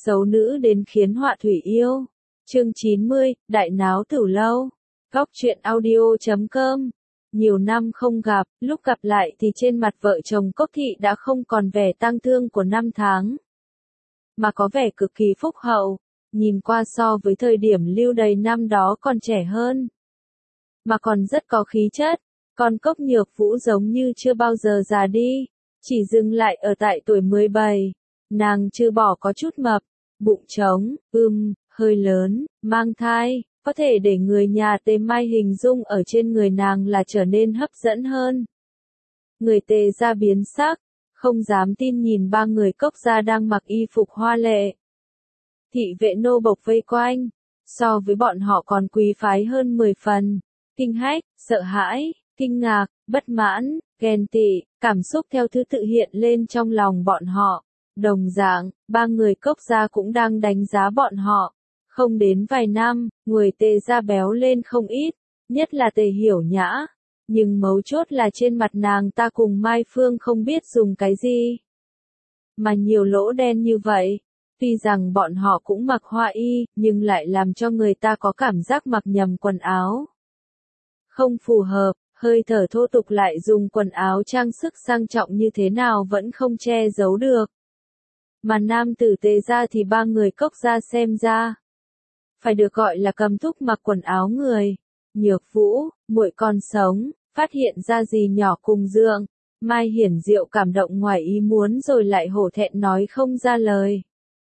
Xấu nữ đến khiến họa thủy yêu. Chương 90, Đại náo Tửu lâu. Góc truyện audio.com. Nhiều năm không gặp, lúc gặp lại thì trên mặt vợ chồng Cốc Thị đã không còn vẻ tang thương của năm tháng, mà có vẻ cực kỳ phúc hậu, nhìn qua so với thời điểm lưu đày năm đó còn trẻ hơn, mà còn rất có khí chất. Còn Cốc Nhược Vũ giống như chưa bao giờ già đi, chỉ dừng lại ở tại tuổi 17. Nàng chưa bỏ có chút mập, bụng trống, hơi lớn, mang thai, có thể để người nhà Tề Mai hình dung ở trên người nàng là trở nên hấp dẫn hơn. Người Tề gia biến sắc, không dám tin nhìn ba người Cốc gia đang mặc y phục hoa lệ. Thị vệ nô bộc vây quanh, so với bọn họ còn quý phái hơn 10 phần, kinh hách, sợ hãi, kinh ngạc, bất mãn, ghen tị, cảm xúc theo thứ tự hiện lên trong lòng bọn họ. Đồng dạng, ba người Cốc gia cũng đang đánh giá bọn họ. Không đến vài năm, người Tề gia béo lên không ít, nhất là Tề Hiểu Nhã. Nhưng mấu chốt là trên mặt nàng ta cùng Mai Phương không biết dùng cái gì mà nhiều lỗ đen như vậy. Tuy rằng bọn họ cũng mặc hoa y, nhưng lại làm cho người ta có cảm giác mặc nhầm quần áo. Không phù hợp, hơi thở thô tục lại dùng quần áo trang sức sang trọng như thế nào vẫn không che giấu được. Mà nam tử Tề gia thì ba người Cốc gia xem ra phải được gọi là cầm thúc mặc quần áo người. Nhược Vũ, muội còn sống, phát hiện ra gì nhỏ cùng giường. Mai Hiển Diệu cảm động ngoài ý muốn rồi lại hổ thẹn nói không ra lời.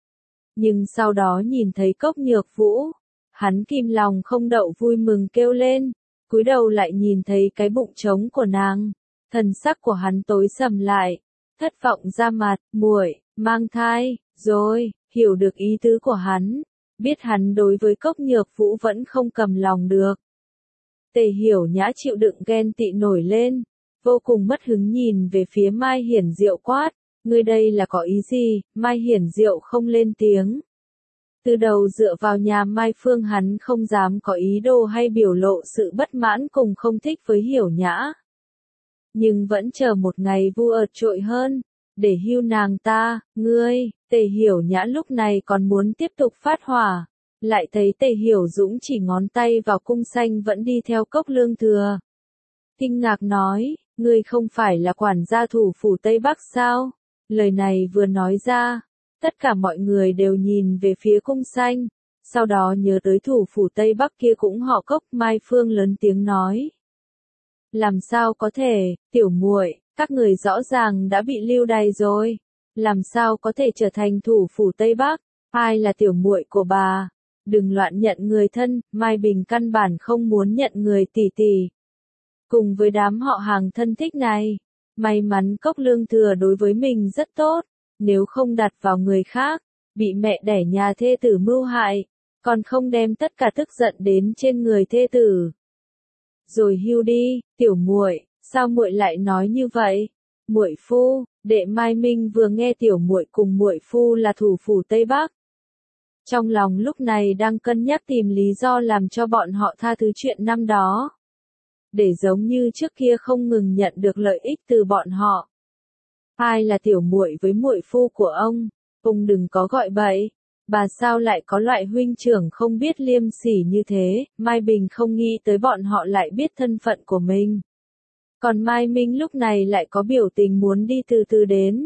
Nhưng sau đó nhìn thấy Cốc Nhược Vũ, hắn kìm lòng không đậu vui mừng kêu lên, cúi đầu lại nhìn thấy cái bụng trống của nàng, thần sắc của hắn tối sầm lại, thất vọng ra mặt, muội, mang thai, rồi, hiểu được ý tứ của hắn, biết hắn đối với Cốc Nhược Vũ vẫn không cầm lòng được. Tề Hiểu Nhã chịu đựng ghen tị nổi lên, vô cùng mất hứng nhìn về phía Mai Hiển Diệu quát, ngươi đây là có ý gì? Mai Hiển Diệu không lên tiếng. Từ đầu dựa vào nhà Mai Phương hắn không dám có ý đồ hay biểu lộ sự bất mãn cùng không thích với Hiểu Nhã. Nhưng vẫn chờ một ngày vu ợt trội hơn, để hưu nàng ta, ngươi. Tề Hiểu Nhã lúc này còn muốn tiếp tục phát hỏa, lại thấy Tề Hiểu Dũng chỉ ngón tay vào cung xanh vẫn đi theo Cốc Lương Thừa. Kinh ngạc nói, ngươi không phải là quản gia thủ phủ Tây Bắc sao? Lời này vừa nói ra, tất cả mọi người đều nhìn về phía cung xanh, sau đó nhớ tới thủ phủ Tây Bắc kia cũng họ Cốc. Mai Phương lớn tiếng nói. Làm sao có thể, tiểu muội, các người rõ ràng đã bị lưu đày rồi. Làm sao có thể trở thành thủ phủ Tây Bắc? Ai là tiểu muội của bà? Đừng loạn nhận người thân. Mai Bình căn bản không muốn nhận người tỷ tỷ. Cùng với đám họ hàng thân thích này, may mắn Cốc Lương Thừa đối với mình rất tốt, nếu không đặt vào người khác, bị mẹ đẻ nhà thê tử mưu hại, còn không đem tất cả tức giận đến trên người thê tử. Rồi hưu đi, tiểu muội, sao muội lại nói như vậy? Muội phu, đệ Mai Minh vừa nghe tiểu muội cùng muội phu là thủ phủ Tây Bắc. Trong lòng lúc này đang cân nhắc tìm lý do làm cho bọn họ tha thứ chuyện năm đó. Để giống như trước kia không ngừng nhận được lợi ích từ bọn họ. Ai là tiểu muội với muội phu của ông? Ông đừng có gọi bậy. Bà sao lại có loại huynh trưởng không biết liêm sỉ như thế? Mai Bình không nghĩ tới bọn họ lại biết thân phận của mình. Còn Mai Minh lúc này lại có biểu tình muốn đi từ từ đến,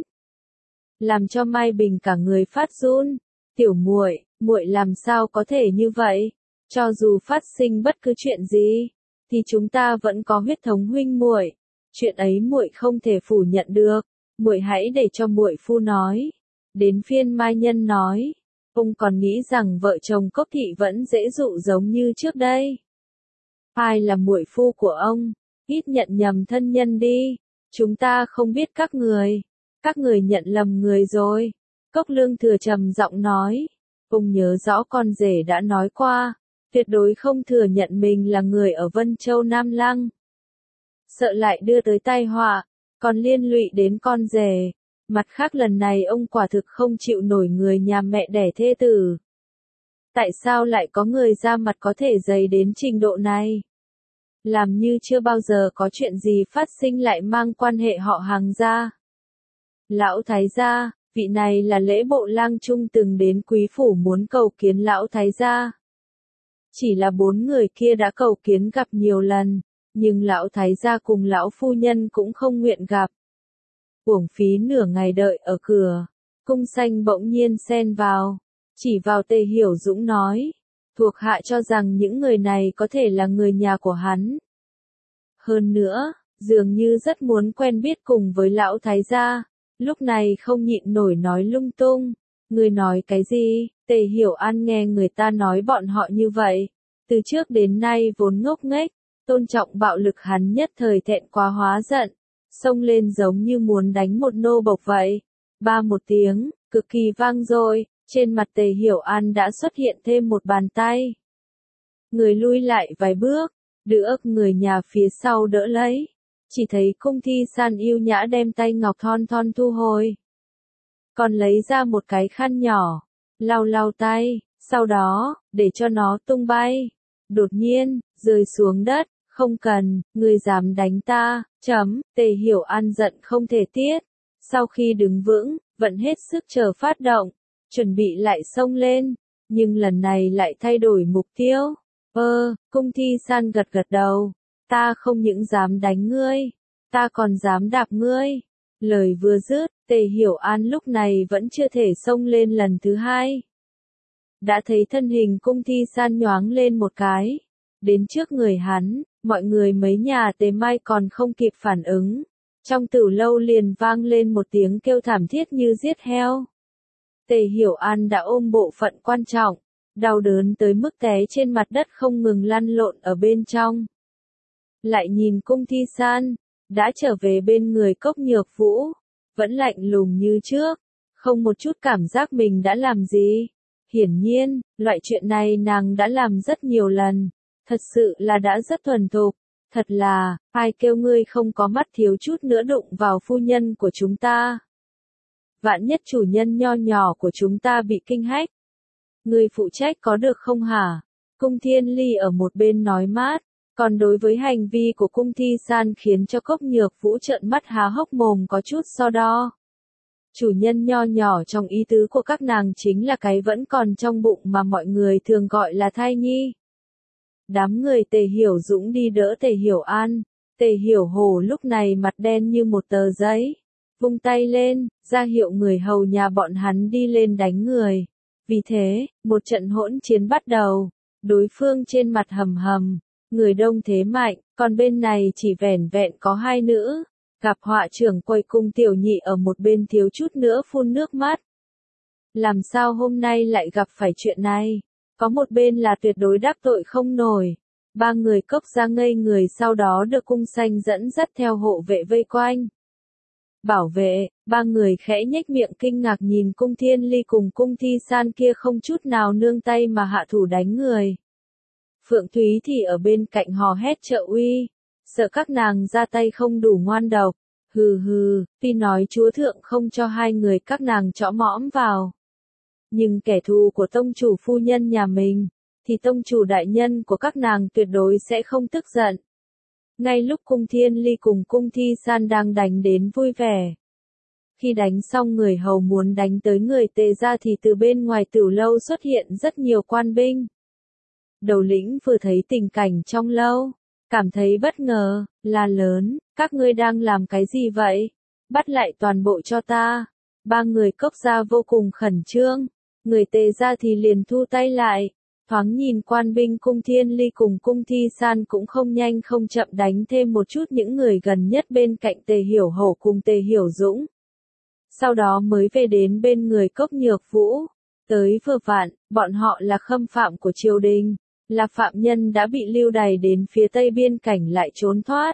làm cho Mai Bình cả người phát run. Tiểu muội, muội làm sao có thể như vậy? Cho dù phát sinh bất cứ chuyện gì, thì chúng ta vẫn có huyết thống huynh muội. Chuyện ấy muội không thể phủ nhận được. Muội hãy để cho muội phu nói. Đến phiên Mai Nhân nói, ông còn nghĩ rằng vợ chồng Cốc Thị vẫn dễ dụ giống như trước đây. Ai là muội phu của ông? Ít nhận nhầm thân nhân đi. Chúng ta không biết các người nhận lầm người rồi. Cốc Lương Thừa trầm giọng nói, ông nhớ rõ con rể đã nói qua, tuyệt đối không thừa nhận mình là người ở Vân Châu Nam Lăng. Sợ lại đưa tới tai họa, còn liên lụy đến con rể. Mặt khác lần này ông quả thực không chịu nổi người nhà mẹ đẻ thê tử. Tại sao lại có người ra mặt có thể dày đến trình độ này? Làm như chưa bao giờ có chuyện gì phát sinh lại mang quan hệ họ hàng ra. Lão thái gia, vị này là Lễ Bộ Lang Trung từng đến quý phủ muốn cầu kiến lão thái gia. Chỉ là 4 người kia đã cầu kiến gặp nhiều lần, nhưng lão thái gia cùng lão phu nhân cũng không nguyện gặp. Uổng phí nửa ngày đợi ở cửa, Cung Xanh bỗng nhiên xen vào, chỉ vào Tề Hiểu Dũng nói, thuộc hạ cho rằng những người này có thể là người nhà của hắn. Hơn nữa, dường như rất muốn quen biết cùng với lão thái gia, lúc này không nhịn nổi nói lung tung. Người nói cái gì? Tề Hiểu An nghe người ta nói bọn họ như vậy, từ trước đến nay vốn ngốc nghếch, tôn trọng bạo lực hắn nhất thời thẹn quá hóa giận, xông lên giống như muốn đánh một nô bộc vậy. Ba một tiếng, cực kỳ vang dội, trên mặt Tề Hiểu An đã xuất hiện thêm một bàn tay. Người lui lại vài bước, đỡ người nhà phía sau đỡ lấy, chỉ thấy Cung Thi San yêu nhã đem tay ngọc thon thon thu hồi. Còn lấy ra một cái khăn nhỏ, lau lau tay, sau đó, để cho nó tung bay. Đột nhiên, rơi xuống đất, không cần, ngươi dám đánh ta, Tề Hiểu An giận không thể tiết. Sau khi đứng vững, vận hết sức chờ phát động, chuẩn bị lại xông lên, nhưng lần này lại thay đổi mục tiêu. Cung Thi San gật gật đầu, ta không những dám đánh ngươi, ta còn dám đạp ngươi. Lời vừa dứt, Tề Hiểu An lúc này vẫn chưa thể xông lên lần thứ hai. Đã thấy thân hình Cung Thi San nhoáng lên một cái, đến trước người hắn, mọi người mấy nhà Tề Mai còn không kịp phản ứng. Trong tử lâu liền vang lên một tiếng kêu thảm thiết như giết heo. Tề Hiểu An đã ôm bộ phận quan trọng, đau đớn tới mức té trên mặt đất không ngừng lăn lộn ở bên trong. Lại nhìn Cung Thi San, đã trở về bên người Cốc Nhược Vũ, vẫn lạnh lùng như trước, không một chút cảm giác mình đã làm gì. Hiển nhiên, loại chuyện này nàng đã làm rất nhiều lần, thật sự là đã rất thuần thục. Thật là, ai kêu ngươi không có mắt thiếu chút nữa đụng vào phu nhân của chúng ta. Vạn nhất chủ nhân nho nhỏ của chúng ta bị kinh hách. Ngươi phụ trách có được không hả? Cung Thiên Ly ở một bên nói mát, còn đối với hành vi của Cung Thi San khiến cho Cốc Nhược Vũ trợn mắt há hốc mồm có chút so đo. Chủ nhân nho nhỏ trong ý tứ của các nàng chính là cái vẫn còn trong bụng mà mọi người thường gọi là thai nhi. Đám người Tề Hiểu Dũng đi đỡ Tề Hiểu An, Tề Hiểu Hồ lúc này mặt đen như một tờ giấy, vung tay lên, ra hiệu người hầu nhà bọn hắn đi lên đánh người. Vì thế, một trận hỗn chiến bắt đầu, đối phương trên mặt hầm hầm, người đông thế mạnh, còn bên này chỉ vẻn vẹn có 2 nữ, gặp họa trưởng quầy Cung Tiểu Nhị ở một bên thiếu chút nữa phun nước mắt. Làm sao hôm nay lại gặp phải chuyện này? Có một bên là tuyệt đối đắc tội không nổi. 3 người Cốc ra ngây người sau đó được Cung Xanh dẫn dắt theo hộ vệ vây quanh. Bảo vệ, 3 người khẽ nhếch miệng kinh ngạc nhìn Cung Thiên Ly cùng Cung Thi San kia không chút nào nương tay mà hạ thủ đánh người. Phượng Thúy thì ở bên cạnh hò hét trợ uy, sợ các nàng ra tay không đủ ngoan độc. Hừ hừ, tuy nói chúa thượng không cho 2 người các nàng chõ mõm vào. Nhưng kẻ thù của tông chủ phu nhân nhà mình, thì tông chủ đại nhân của các nàng tuyệt đối sẽ không tức giận. Ngay lúc Cung Thiên Ly cùng Cung Thi San đang đánh đến vui vẻ. Khi đánh xong người hầu muốn đánh tới người Tề ra thì từ bên ngoài tử lâu xuất hiện rất nhiều quan binh. Đầu lĩnh vừa thấy tình cảnh trong lâu, cảm thấy bất ngờ, la lớn, các ngươi đang làm cái gì vậy? Bắt lại toàn bộ cho ta. 3 người Cốc gia vô cùng khẩn trương, người Tề ra thì liền thu tay lại. Thoáng nhìn quan binh Cung Thiên Ly cùng Cung Thi San cũng không nhanh không chậm đánh thêm một chút những người gần nhất bên cạnh Tề Hiểu Hổ cùng Tề Hiểu Dũng. Sau đó mới về đến bên người Cốc Nhược Vũ. Tới vừa vặn, bọn họ là khâm phạm của triều đình, là phạm nhân đã bị lưu đày đến phía tây biên cảnh lại trốn thoát.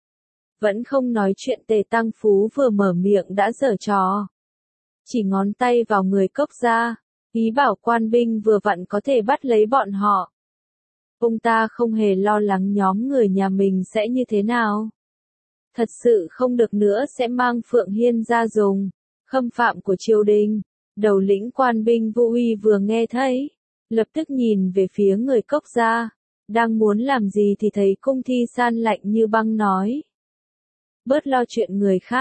Vẫn không nói chuyện Tề Tăng Phú vừa mở miệng đã giở trò. Chỉ ngón tay vào người Cốc ra. Ý bảo quan binh vừa vặn có thể bắt lấy bọn họ. Ông ta không hề lo lắng nhóm người nhà mình sẽ như thế nào. Thật sự không được nữa sẽ mang Phượng Hiên ra dùng. Khâm phạm của triều đình. Đầu lĩnh quan binh Vũ Uy vừa nghe thấy, lập tức nhìn về phía người Cốc gia. Đang muốn làm gì thì thấy Cung Thi San lạnh như băng nói. Bớt lo chuyện người khác.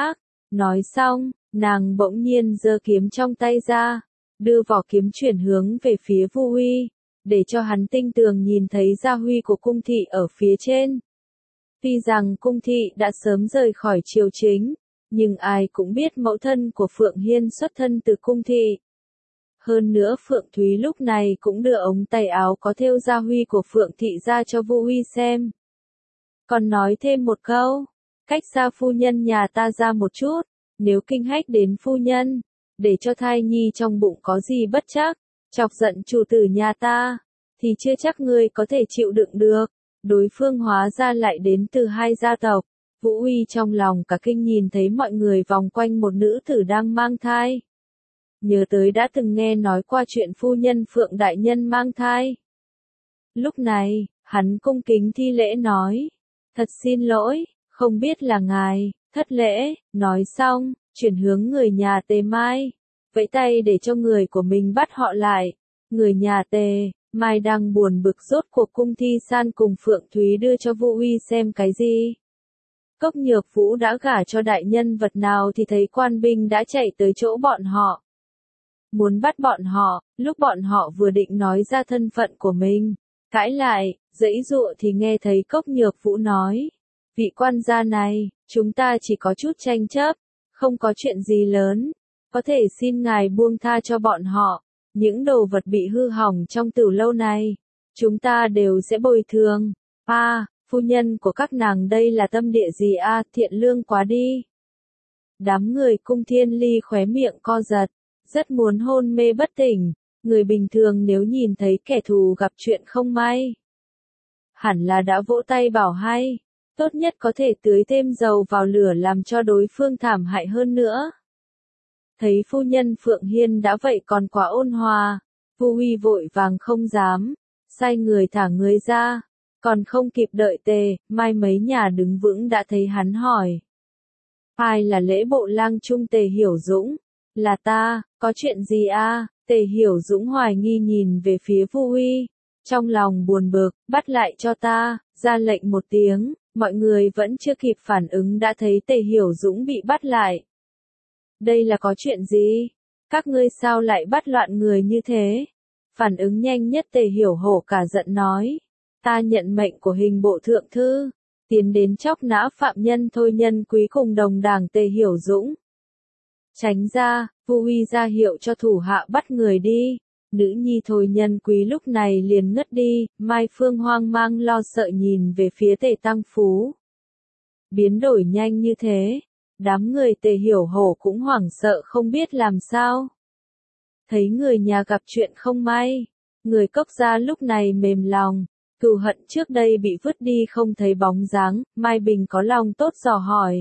Nói xong, nàng bỗng nhiên giơ kiếm trong tay ra, đưa vỏ kiếm chuyển hướng về phía Vu Uy, để cho hắn tinh tường nhìn thấy gia huy của cung thị ở phía trên. Tuy rằng cung thị đã sớm rời khỏi triều chính, nhưng ai cũng biết mẫu thân của Phượng Hiên xuất thân từ cung thị. Hơn nữa Phượng Thúy lúc này cũng đưa ống tay áo có thêu gia huy của Phượng thị ra cho Vu Uy xem. Còn nói thêm một câu, cách xa phu nhân nhà ta ra một chút, nếu kinh hách đến phu nhân, để cho thai nhi trong bụng có gì bất trắc, chọc giận chủ tử nhà ta, thì chưa chắc ngươi có thể chịu đựng được. Đối phương hóa ra lại đến từ hai gia tộc. Vũ Uy trong lòng cả kinh nhìn thấy mọi người vòng quanh một nữ tử đang mang thai. Nhớ tới đã từng nghe nói qua chuyện phu nhân Phượng đại nhân mang thai. Lúc này, hắn cung kính thi lễ nói, thật xin lỗi, không biết là ngài, thất lễ, nói xong, chuyển hướng người nhà Tề Mai, vẫy tay để cho người của mình bắt họ lại. Người nhà Tề Mai đang buồn bực rốt cuộc cung Thi San cùng Phượng Thúy đưa cho Vu Uy xem cái gì. Cốc Nhược Vũ đã gả cho đại nhân vật nào thì thấy quan binh đã chạy tới chỗ bọn họ. Muốn bắt bọn họ, lúc bọn họ vừa định nói ra thân phận của mình, cãi lại, giãy giụa thì nghe thấy Cốc Nhược Vũ nói, vị quan gia này, chúng ta chỉ có chút tranh chấp, không có chuyện gì lớn, có thể xin ngài buông tha cho bọn họ. Những đồ vật bị hư hỏng trong tửu lâu này, chúng ta đều sẽ bồi thường. Phu nhân của các nàng đây là tâm địa gì thiện lương quá đi. Đám người cung Thiên Ly khóe miệng co giật, rất muốn hôn mê bất tỉnh. Người bình thường nếu nhìn thấy kẻ thù gặp chuyện không may, hẳn là đã vỗ tay bảo hay, tốt nhất có thể tưới thêm dầu vào lửa làm cho đối phương thảm hại hơn nữa. Thấy phu nhân Phượng Hiên đã vậy còn quá ôn hòa, Vu Uy vội vàng không dám, sai người thả người ra, còn không kịp đợi Tề Mai mấy nhà đứng vững đã thấy hắn hỏi. Ai là lễ bộ lang trung Tề Hiểu Dũng? Là ta, có chuyện gì Tề Hiểu Dũng hoài nghi nhìn về phía Vu Uy, trong lòng buồn bực, bắt lại cho ta, ra lệnh một tiếng, mọi người vẫn chưa kịp phản ứng đã thấy Tề Hiểu Dũng bị bắt lại. Đây là có chuyện gì? Các ngươi sao lại bắt loạn người như thế? Phản ứng nhanh nhất Tề Hiểu Hổ cả giận nói. Ta nhận mệnh của hình bộ thượng thư, tiến đến chóc nã phạm nhân Thôi Nhân Quý cùng đồng đảng Tề Hiểu Dũng. Tránh ra, Vu Uy ra hiệu cho thủ hạ bắt người đi. Nữ nhi Thôi Nhân Quý lúc này liền ngất đi, Mai Phương hoang mang lo sợ nhìn về phía Tề Tăng Phú. Biến đổi nhanh như thế. Đám người Tề Hiểu Hổ cũng hoảng sợ không biết làm sao. Thấy người nhà gặp chuyện không may, người Cốc gia lúc này mềm lòng, cừu hận trước đây bị vứt đi không thấy bóng dáng, Mai Bình có lòng tốt dò hỏi.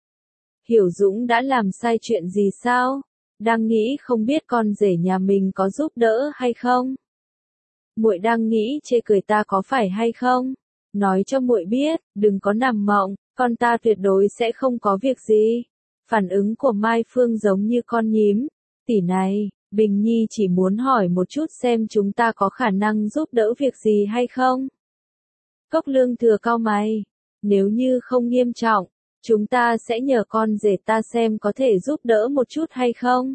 Hiểu Dũng đã làm sai chuyện gì sao? Đang nghĩ không biết con rể nhà mình có giúp đỡ hay không? Muội đang nghĩ chê cười ta có phải hay không? Nói cho muội biết, đừng có nằm mộng. Con ta tuyệt đối sẽ không có việc gì. Phản ứng của Mai Phương giống như con nhím. Tỷ này, Bình Nhi chỉ muốn hỏi một chút xem chúng ta có khả năng giúp đỡ việc gì hay không. Cốc Lương Thừa cau mày. Nếu như không nghiêm trọng, chúng ta sẽ nhờ con rể ta xem có thể giúp đỡ một chút hay không.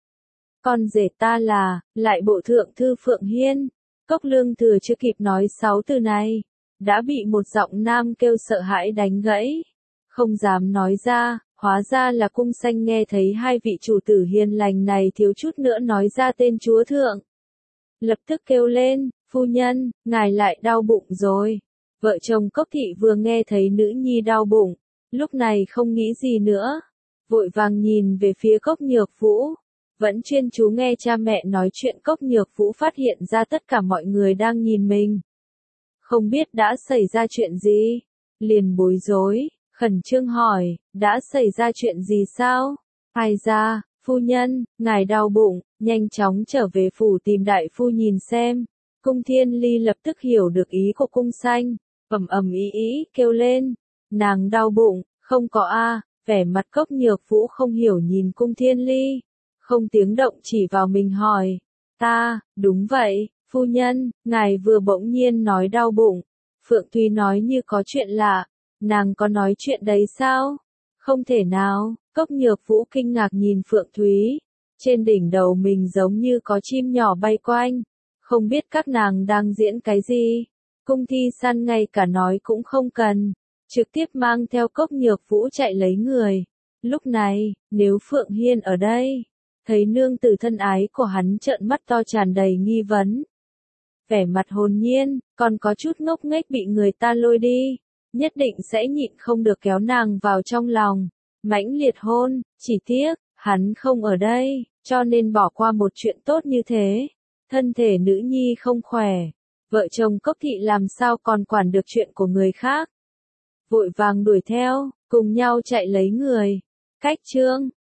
Con rể ta là, lại bộ thượng thư Phượng Hiên. Cốc Lương Thừa chưa kịp nói 6 từ này, đã bị một giọng nam kêu sợ hãi đánh gãy. Không dám nói ra, hóa ra là cung xanh nghe thấy hai vị chủ tử hiền lành này thiếu chút nữa nói ra tên chúa thượng. Lập tức kêu lên, phu nhân, ngài lại đau bụng rồi. Vợ chồng Cốc Thị vừa nghe thấy nữ nhi đau bụng, lúc này không nghĩ gì nữa. Vội vàng nhìn về phía Cốc Nhược Vũ. Vẫn chuyên chú nghe cha mẹ nói chuyện. Cốc Nhược Vũ phát hiện ra tất cả mọi người đang nhìn mình. Không biết đã xảy ra chuyện gì, liền bối rối, khẩn trương hỏi, đã xảy ra chuyện gì sao? Ai ra, phu nhân, ngài đau bụng, nhanh chóng trở về phủ tìm đại phu nhìn xem. Cung Thiên Ly lập tức hiểu được ý của cung xanh, ầm ý kêu lên, nàng đau bụng, không có vẻ mặt Cốc Nhược Vũ không hiểu nhìn cung Thiên Ly, không tiếng động chỉ vào mình hỏi, đúng vậy. Phu nhân, ngài vừa bỗng nhiên nói đau bụng. Phượng Thúy nói như có chuyện lạ. Nàng có nói chuyện đấy sao? Không thể nào, Cốc Nhược Vũ kinh ngạc nhìn Phượng Thúy. Trên đỉnh đầu mình giống như có chim nhỏ bay quanh. Không biết các nàng đang diễn cái gì. Cung Thi San ngay cả nói cũng không cần. Trực tiếp mang theo Cốc Nhược Vũ chạy lấy người. Lúc này, nếu Phượng Hiên ở đây, thấy nương tử thân ái của hắn trợn mắt to tràn đầy nghi vấn. Vẻ mặt hồn nhiên, còn có chút ngốc nghếch bị người ta lôi đi. Nhất định sẽ nhịn không được kéo nàng vào trong lòng. Mãnh liệt hôn, chỉ tiếc, hắn không ở đây, cho nên bỏ qua một chuyện tốt như thế. Thân thể nữ nhi không khỏe. Vợ chồng Cốc Thị làm sao còn quản được chuyện của người khác. Vội vàng đuổi theo, cùng nhau chạy lấy người. Cách chương